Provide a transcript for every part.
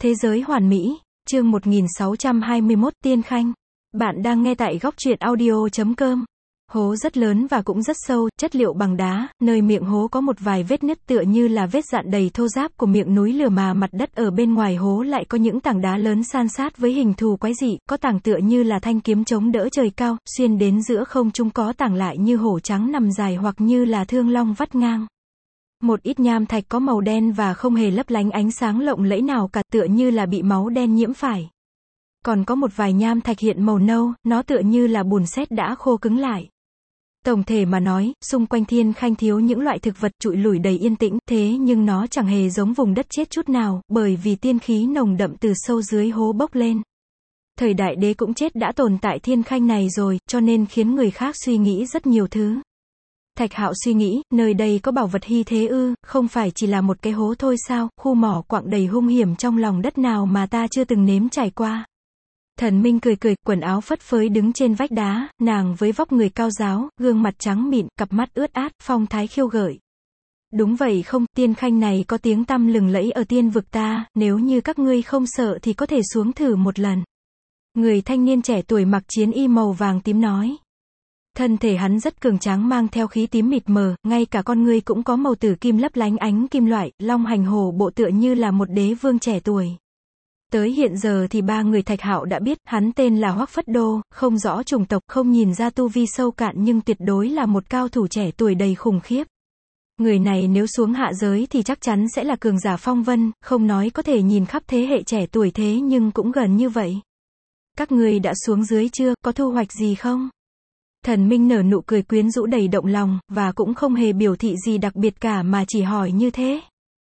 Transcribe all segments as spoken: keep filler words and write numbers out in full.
Thế giới hoàn mỹ, chương một nghìn sáu trăm hai mươi mốt, Tiên Khanh. Bạn đang nghe tại góc truyện audio chấm com. Hố rất lớn và cũng rất sâu, chất liệu bằng đá, nơi miệng hố có một vài vết nứt tựa như là vết dạn đầy thô ráp của miệng núi lửa, mà mặt đất ở bên ngoài hố lại có những tảng đá lớn san sát với hình thù quái dị, có tảng tựa như là thanh kiếm chống đỡ trời cao, xuyên đến giữa không trung, có tảng lại như hổ trắng nằm dài hoặc như là thương long vắt ngang. Một ít nham thạch có màu đen và không hề lấp lánh ánh sáng lộng lẫy nào cả, tựa như là bị máu đen nhiễm phải. Còn có một vài nham thạch hiện màu nâu, nó tựa như là bùn sét đã khô cứng lại. Tổng thể mà nói, xung quanh Thiên Khanh thiếu những loại thực vật trụi lủi đầy yên tĩnh, thế nhưng nó chẳng hề giống vùng đất chết chút nào, bởi vì tiên khí nồng đậm từ sâu dưới hố bốc lên. Thời đại đế cũng chết đã tồn tại Thiên Khanh này rồi, cho nên khiến người khác suy nghĩ rất nhiều thứ. Thạch Hạo suy nghĩ, nơi đây có bảo vật hy thế ư, không phải chỉ là một cái hố thôi sao, khu mỏ quặng đầy hung hiểm trong lòng đất nào mà ta chưa từng nếm trải qua. Thần Minh cười cười, quần áo phất phới đứng trên vách đá, nàng với vóc người cao ráo, gương mặt trắng mịn, cặp mắt ướt át, phong thái khiêu gợi. Đúng vậy không, Tiên Khanh này có tiếng tăm lừng lẫy ở tiên vực ta, nếu như các ngươi không sợ thì có thể xuống thử một lần. Người thanh niên trẻ tuổi mặc chiến y màu vàng tím nói. Thân thể hắn rất cường tráng, mang theo khí tím mịt mờ, ngay cả con ngươi cũng có màu tử kim lấp lánh ánh kim loại, long hành hổ bộ tựa như là một đế vương trẻ tuổi. Tới hiện giờ thì ba người Thạch Hạo đã biết, hắn tên là Hoắc Phất Đô, không rõ chủng tộc, không nhìn ra tu vi sâu cạn, nhưng tuyệt đối là một cao thủ trẻ tuổi đầy khủng khiếp. Người này nếu xuống hạ giới thì chắc chắn sẽ là cường giả phong vân, không nói có thể nhìn khắp thế hệ trẻ tuổi, thế nhưng cũng gần như vậy. Các ngươi đã xuống dưới chưa, có thu hoạch gì không? Thần Minh nở nụ cười quyến rũ đầy động lòng, và cũng không hề biểu thị gì đặc biệt cả mà chỉ hỏi như thế.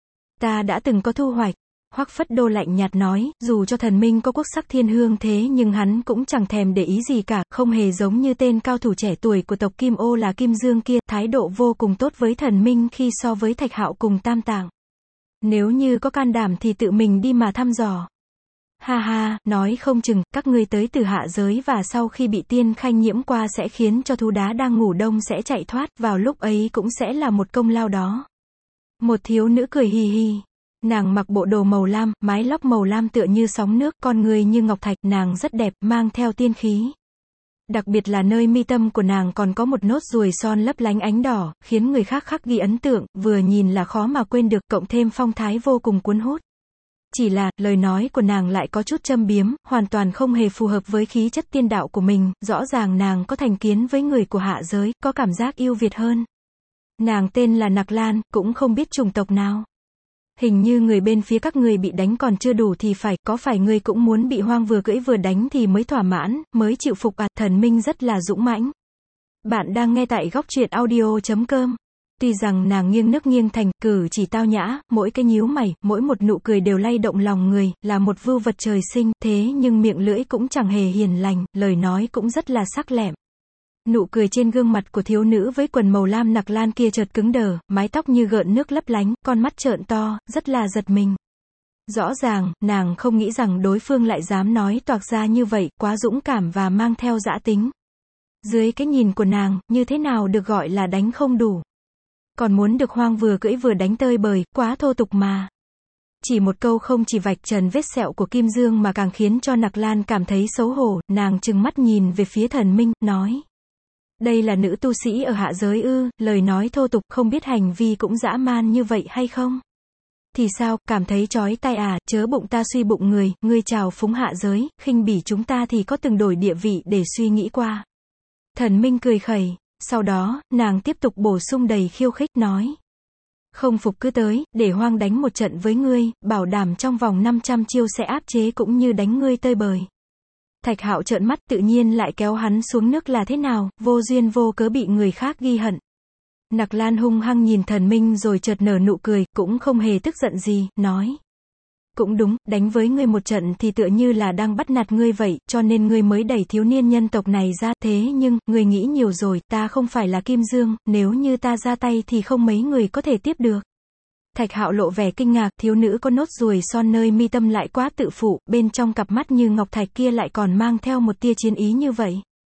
Ta đã từng có thu hoạch. Hoắc Phất Đô lạnh nhạt nói, dù cho Thần Minh có quốc sắc thiên hương thế nhưng hắn cũng chẳng thèm để ý gì cả, không hề giống như tên cao thủ trẻ tuổi của tộc Kim Ô là Kim Dương kia, thái độ vô cùng tốt với Thần Minh khi so với Thạch Hạo cùng Tam Tạng. Nếu như có can đảm thì tự mình đi mà thăm dò. Ha ha, nói không chừng, các ngươi tới từ hạ giới và sau khi bị Tiên Khanh nhiễm qua sẽ khiến cho thú đá đang ngủ đông sẽ chạy thoát, vào lúc ấy cũng sẽ là một công lao đó. Một thiếu nữ cười hì hì. Nàng mặc bộ đồ màu lam, mái lóc màu lam tựa như sóng nước, con người như ngọc thạch, nàng rất đẹp, mang theo tiên khí. Đặc biệt là nơi mi tâm của nàng còn có một nốt ruồi son lấp lánh ánh đỏ, khiến người khác khắc ghi ấn tượng, vừa nhìn là khó mà quên được, cộng thêm phong thái vô cùng cuốn hút. Chỉ là, lời nói của nàng lại có chút châm biếm, hoàn toàn không hề phù hợp với khí chất tiên đạo của mình, rõ ràng nàng có thành kiến với người của hạ giới, có cảm giác yêu Việt hơn. Nàng tên là Nặc Lan, cũng không biết chủng tộc nào. Hình như người bên phía các người bị đánh còn chưa đủ thì phải, có phải ngươi cũng muốn bị hoang vừa cưỡi vừa đánh thì mới thỏa mãn, mới chịu phục à? Thần Minh rất là dũng mãnh. Bạn đang nghe tại góc truyện audio chấm com. Tuy rằng nàng nghiêng nước nghiêng thành, cử chỉ tao nhã, mỗi cái nhíu mày, mỗi một nụ cười đều lay động lòng người, là một vưu vật trời sinh, thế nhưng miệng lưỡi cũng chẳng hề hiền lành, lời nói cũng rất là sắc lẹm. Nụ cười trên gương mặt của thiếu nữ với quần màu lam Nặc Lan kia chợt cứng đờ, mái tóc như gợn nước lấp lánh, con mắt trợn to, rất là giật mình. Rõ ràng, nàng không nghĩ rằng đối phương lại dám nói toạc ra như vậy, quá dũng cảm và mang theo dã tính. Dưới cái nhìn của nàng, như thế nào được gọi là đánh không đủ. Còn muốn được hoang vừa cưỡi vừa đánh tơi bời, quá thô tục mà. Chỉ một câu không chỉ vạch trần vết sẹo của Kim Dương mà càng khiến cho Nặc Lan cảm thấy xấu hổ, nàng trừng mắt nhìn về phía Thần Minh, nói. Đây là nữ tu sĩ ở hạ giới ư, lời nói thô tục, không biết hành vi cũng dã man như vậy hay không? Thì sao, cảm thấy chói tai à, chớ bụng ta suy bụng người, ngươi trào phúng hạ giới, khinh bỉ chúng ta thì có từng đổi địa vị để suy nghĩ qua. Thần Minh cười khẩy, sau đó, nàng tiếp tục bổ sung đầy khiêu khích, nói. Không phục cứ tới, để hoang đánh một trận với ngươi, bảo đảm trong vòng năm trăm chiêu sẽ áp chế cũng như đánh ngươi tơi bời. Thạch Hạo trợn mắt, tự nhiên lại kéo hắn xuống nước là thế nào, vô duyên vô cớ bị người khác ghi hận. Nặc Lan hung hăng nhìn Thần Minh rồi chợt nở nụ cười, cũng không hề tức giận gì, nói. Cũng đúng, đánh với ngươi một trận thì tựa như là đang bắt nạt ngươi vậy, cho nên ngươi mới đẩy thiếu niên nhân tộc này ra, thế nhưng, ngươi nghĩ nhiều rồi, ta không phải là Kim Dương, nếu như ta ra tay thì không mấy người có thể tiếp được. Thạch Hạo lộ vẻ kinh ngạc, thiếu nữ có nốt ruồi son nơi mi tâm lại quá tự phụ, bên trong cặp mắt như ngọc thạch kia lại còn mang theo một tia chiến ý như vậy.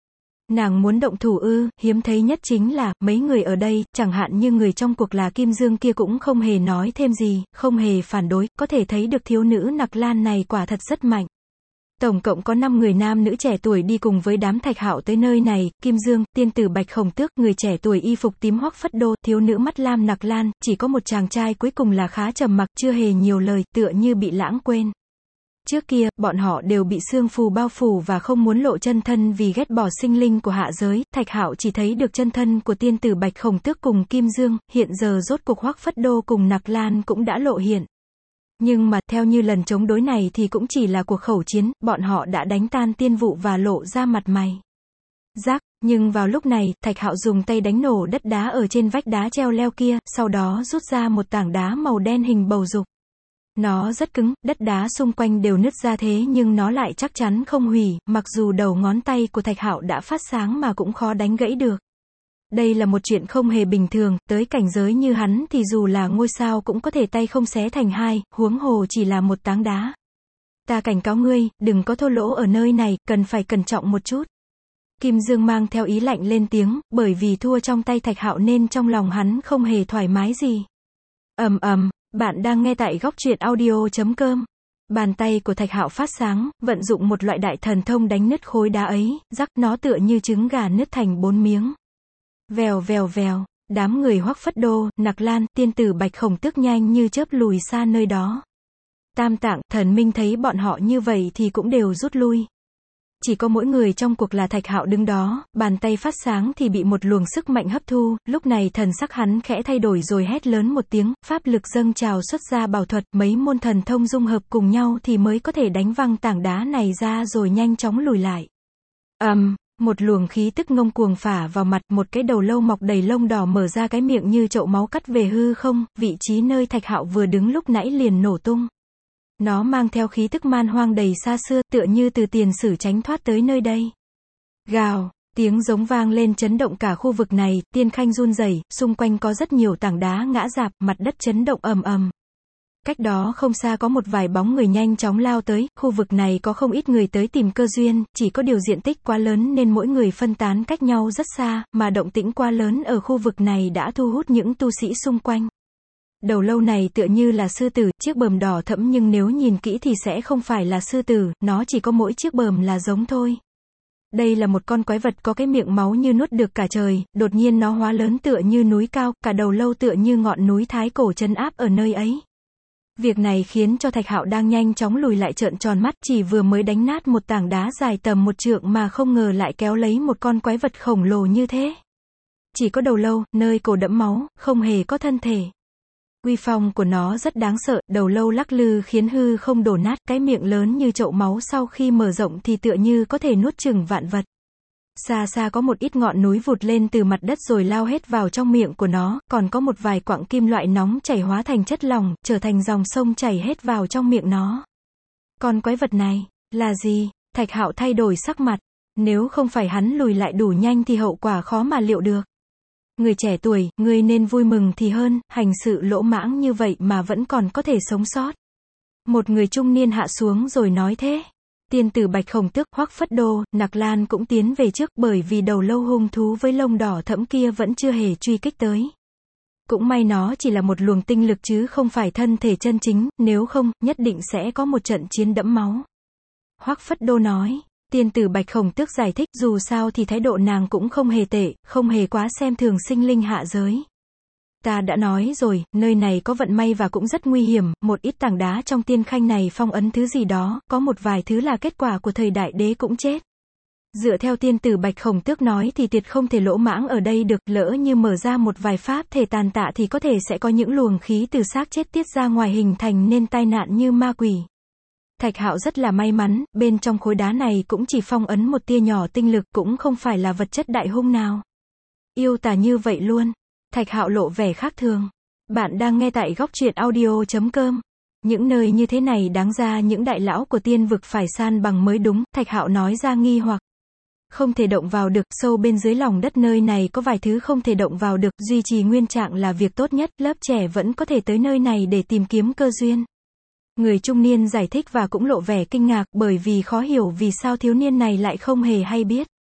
Nàng muốn động thủ ư? Hiếm thấy nhất chính là, mấy người ở đây, chẳng hạn như người trong cuộc là Kim Dương kia cũng không hề nói thêm gì, không hề phản đối, có thể thấy được thiếu nữ Nặc Lan này quả thật rất mạnh. Tổng cộng có năm người nam nữ trẻ tuổi đi cùng với đám Thạch Hạo tới nơi này, Kim Dương, tiên tử Bạch Khổng Tước, người trẻ tuổi y phục tím Hoắc Phất Đô, thiếu nữ mắt lam Nặc Lan, chỉ có một chàng trai cuối cùng là khá trầm mặc, chưa hề nhiều lời, tựa như bị lãng quên. Trước kia, bọn họ đều bị sương phù bao phủ và không muốn lộ chân thân vì ghét bỏ sinh linh của hạ giới, Thạch Hạo chỉ thấy được chân thân của tiên tử Bạch Khổng Tước cùng Kim Dương, hiện giờ rốt cuộc Hoắc Phất Đô cùng Nặc Lan cũng đã lộ hiện. Nhưng mà, theo như lần chống đối này thì cũng chỉ là cuộc khẩu chiến, bọn họ đã đánh tan tiên vụ và lộ ra mặt mày. Rắc, nhưng vào lúc này, Thạch Hạo dùng tay đánh nổ đất đá ở trên vách đá treo leo kia, sau đó rút ra một tảng đá màu đen hình bầu dục. Nó rất cứng, đất đá xung quanh đều nứt ra thế nhưng nó lại chắc chắn không hủy, mặc dù đầu ngón tay của Thạch Hạo đã phát sáng mà cũng khó đánh gãy được. Đây là một chuyện không hề bình thường, tới cảnh giới như hắn thì dù là ngôi sao cũng có thể tay không xé thành hai, huống hồ chỉ là một tảng đá. Ta cảnh cáo ngươi, đừng có thô lỗ ở nơi này, cần phải cẩn trọng một chút. Kim Dương mang theo ý lạnh lên tiếng, bởi vì thua trong tay Thạch Hạo nên trong lòng hắn không hề thoải mái gì. Ầm ầm, bạn đang nghe tại góc truyện audio chấm com. Bàn tay của Thạch Hạo phát sáng, vận dụng một loại đại thần thông đánh nứt khối đá ấy, rắc nó tựa như trứng gà nứt thành bốn miếng. Vèo vèo vèo, đám người Hoắc Phất Đô, Nặc Lan, tiên tử Bạch Khổng Tước nhanh như chớp lùi xa nơi đó. Tam Tạng, Thần Minh thấy bọn họ như vậy thì cũng đều rút lui. Chỉ có mỗi người trong cuộc là Thạch Hạo đứng đó, bàn tay phát sáng thì bị một luồng sức mạnh hấp thu, lúc này thần sắc hắn khẽ thay đổi rồi hét lớn một tiếng, pháp lực dâng trào xuất ra bảo thuật, mấy môn thần thông dung hợp cùng nhau thì mới có thể đánh văng tảng đá này ra rồi nhanh chóng lùi lại. Ầm, um, một luồng khí tức ngông cuồng phả vào mặt, một cái đầu lâu mọc đầy lông đỏ mở ra cái miệng như chậu máu cắt về hư không, vị trí nơi Thạch Hạo vừa đứng lúc nãy liền nổ tung. Nó mang theo khí tức man hoang đầy xa xưa, tựa như từ tiền sử tránh thoát tới nơi đây. Gào, tiếng giống vang lên chấn động cả khu vực này, tiên khanh run rẩy, xung quanh có rất nhiều tảng đá ngã rạp, mặt đất chấn động ầm ầm. Cách đó không xa có một vài bóng người nhanh chóng lao tới, khu vực này có không ít người tới tìm cơ duyên, chỉ có điều diện tích quá lớn nên mỗi người phân tán cách nhau rất xa, mà động tĩnh quá lớn ở khu vực này đã thu hút những tu sĩ xung quanh. Đầu lâu này tựa như là sư tử, chiếc bờm đỏ thẫm nhưng nếu nhìn kỹ thì sẽ không phải là sư tử, nó chỉ có mỗi chiếc bờm là giống thôi. Đây là một con quái vật có cái miệng máu như nuốt được cả trời, đột nhiên nó hóa lớn tựa như núi cao, cả đầu lâu tựa như ngọn núi thái cổ trấn áp ở nơi ấy. Việc này khiến cho Thạch Hạo đang nhanh chóng lùi lại trợn tròn mắt, chỉ vừa mới đánh nát một tảng đá dài tầm một trượng mà không ngờ lại kéo lấy một con quái vật khổng lồ như thế. Chỉ có đầu lâu, nơi cổ đẫm máu, không hề có thân thể. Uy phong của nó rất đáng sợ, đầu lâu lắc lư khiến hư không đổ nát, cái miệng lớn như chậu máu sau khi mở rộng thì tựa như có thể nuốt chửng vạn vật. Xa xa có một ít ngọn núi vụt lên từ mặt đất rồi lao hết vào trong miệng của nó, còn có một vài quặng kim loại nóng chảy hóa thành chất lỏng, trở thành dòng sông chảy hết vào trong miệng nó. Con quái vật này, là gì? Thạch Hạo thay đổi sắc mặt. Nếu không phải hắn lùi lại đủ nhanh thì hậu quả khó mà liệu được. Người trẻ tuổi, ngươi nên vui mừng thì hơn, hành sự lỗ mãng như vậy mà vẫn còn có thể sống sót. Một người trung niên hạ xuống rồi nói thế. Tiên tử Bạch Khổng Tước, Hoắc Phất Đô, Nặc Lan cũng tiến về trước, bởi vì đầu lâu hung thú với lông đỏ thẫm kia vẫn chưa hề truy kích tới. Cũng may nó chỉ là một luồng tinh lực chứ không phải thân thể chân chính, nếu không, nhất định sẽ có một trận chiến đẫm máu. Hoắc Phất Đô nói. Tiên tử Bạch Khổng Tước giải thích, dù sao thì thái độ nàng cũng không hề tệ, không hề quá xem thường sinh linh hạ giới. Ta đã nói rồi, nơi này có vận may và cũng rất nguy hiểm, một ít tảng đá trong tiên khanh này phong ấn thứ gì đó, có một vài thứ là kết quả của thời đại đế cũng chết. Dựa theo tiên tử Bạch Khổng Tước nói thì tuyệt không thể lỗ mãng ở đây được, lỡ như mở ra một vài pháp thể tàn tạ thì có thể sẽ có những luồng khí từ xác chết tiết ra ngoài hình thành nên tai nạn như ma quỷ. Thạch Hạo rất là may mắn, bên trong khối đá này cũng chỉ phong ấn một tia nhỏ tinh lực, cũng không phải là vật chất đại hung nào. Yêu tà như vậy luôn. Thạch Hạo lộ vẻ khác thường. Bạn đang nghe tại góc truyện audio chấm com. Những nơi như thế này đáng ra những đại lão của tiên vực phải san bằng mới đúng, Thạch Hạo nói ra nghi hoặc. Không thể động vào được, sâu bên dưới lòng đất nơi này có vài thứ không thể động vào được, duy trì nguyên trạng là việc tốt nhất, lớp trẻ vẫn có thể tới nơi này để tìm kiếm cơ duyên. Người trung niên giải thích và cũng lộ vẻ kinh ngạc, bởi vì khó hiểu vì sao thiếu niên này lại không hề hay biết.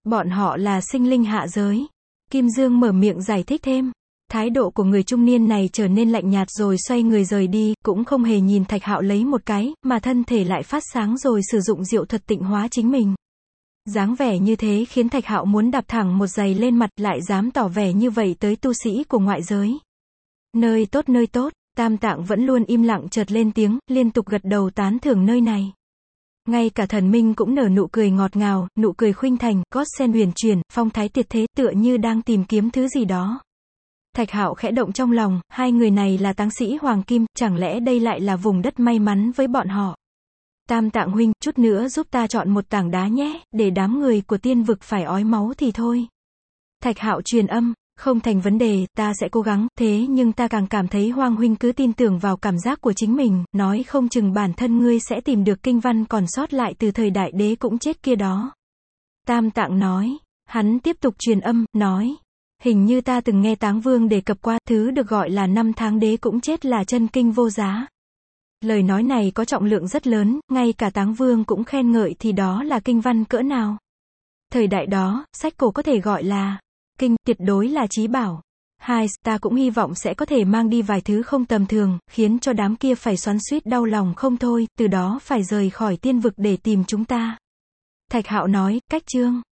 Bọn họ là sinh linh hạ giới. Kim Dương mở miệng giải thích thêm. Thái độ của người trung niên này trở nên lạnh nhạt rồi xoay người rời đi, cũng không hề nhìn Thạch Hạo lấy một cái, mà thân thể lại phát sáng rồi sử dụng diệu thuật tịnh hóa chính mình. Dáng vẻ như thế khiến Thạch Hạo muốn đạp thẳng một giày lên mặt, lại dám tỏ vẻ như vậy tới tu sĩ của ngoại giới. Nơi tốt nơi tốt, Tam Tạng vẫn luôn im lặng chợt lên tiếng, liên tục gật đầu tán thưởng nơi này. Ngay cả thần minh cũng nở nụ cười ngọt ngào, nụ cười khuynh thành, gót sen huyền chuyển, phong thái tuyệt thế, tựa như đang tìm kiếm thứ gì đó. Thạch Hạo khẽ động trong lòng, hai người này là táng sĩ Hoàng Kim, chẳng lẽ đây lại là vùng đất may mắn với bọn họ. Tam Tạng huynh, chút nữa giúp ta chọn một tảng đá nhé, để đám người của tiên vực phải ói máu thì thôi. Thạch Hạo truyền âm, không thành vấn đề, ta sẽ cố gắng, thế nhưng ta càng cảm thấy Hoang huynh cứ tin tưởng vào cảm giác của chính mình, nói không chừng bản thân ngươi sẽ tìm được kinh văn còn sót lại từ thời đại đế cũng chết kia đó. Tam Tạng nói, hắn tiếp tục truyền âm, nói, hình như ta từng nghe Táng Vương đề cập qua, thứ được gọi là năm tháng đế cũng chết là chân kinh vô giá. Lời nói này có trọng lượng rất lớn, ngay cả Táng Vương cũng khen ngợi thì đó là kinh văn cỡ nào. Thời đại đó, sách cổ có thể gọi là kinh, tuyệt đối là chí bảo. Hai, ta cũng hy vọng sẽ có thể mang đi vài thứ không tầm thường, khiến cho đám kia phải xoắn xuýt đau lòng không thôi, từ đó phải rời khỏi tiên vực để tìm chúng ta. Thạch Hạo nói, cách chương.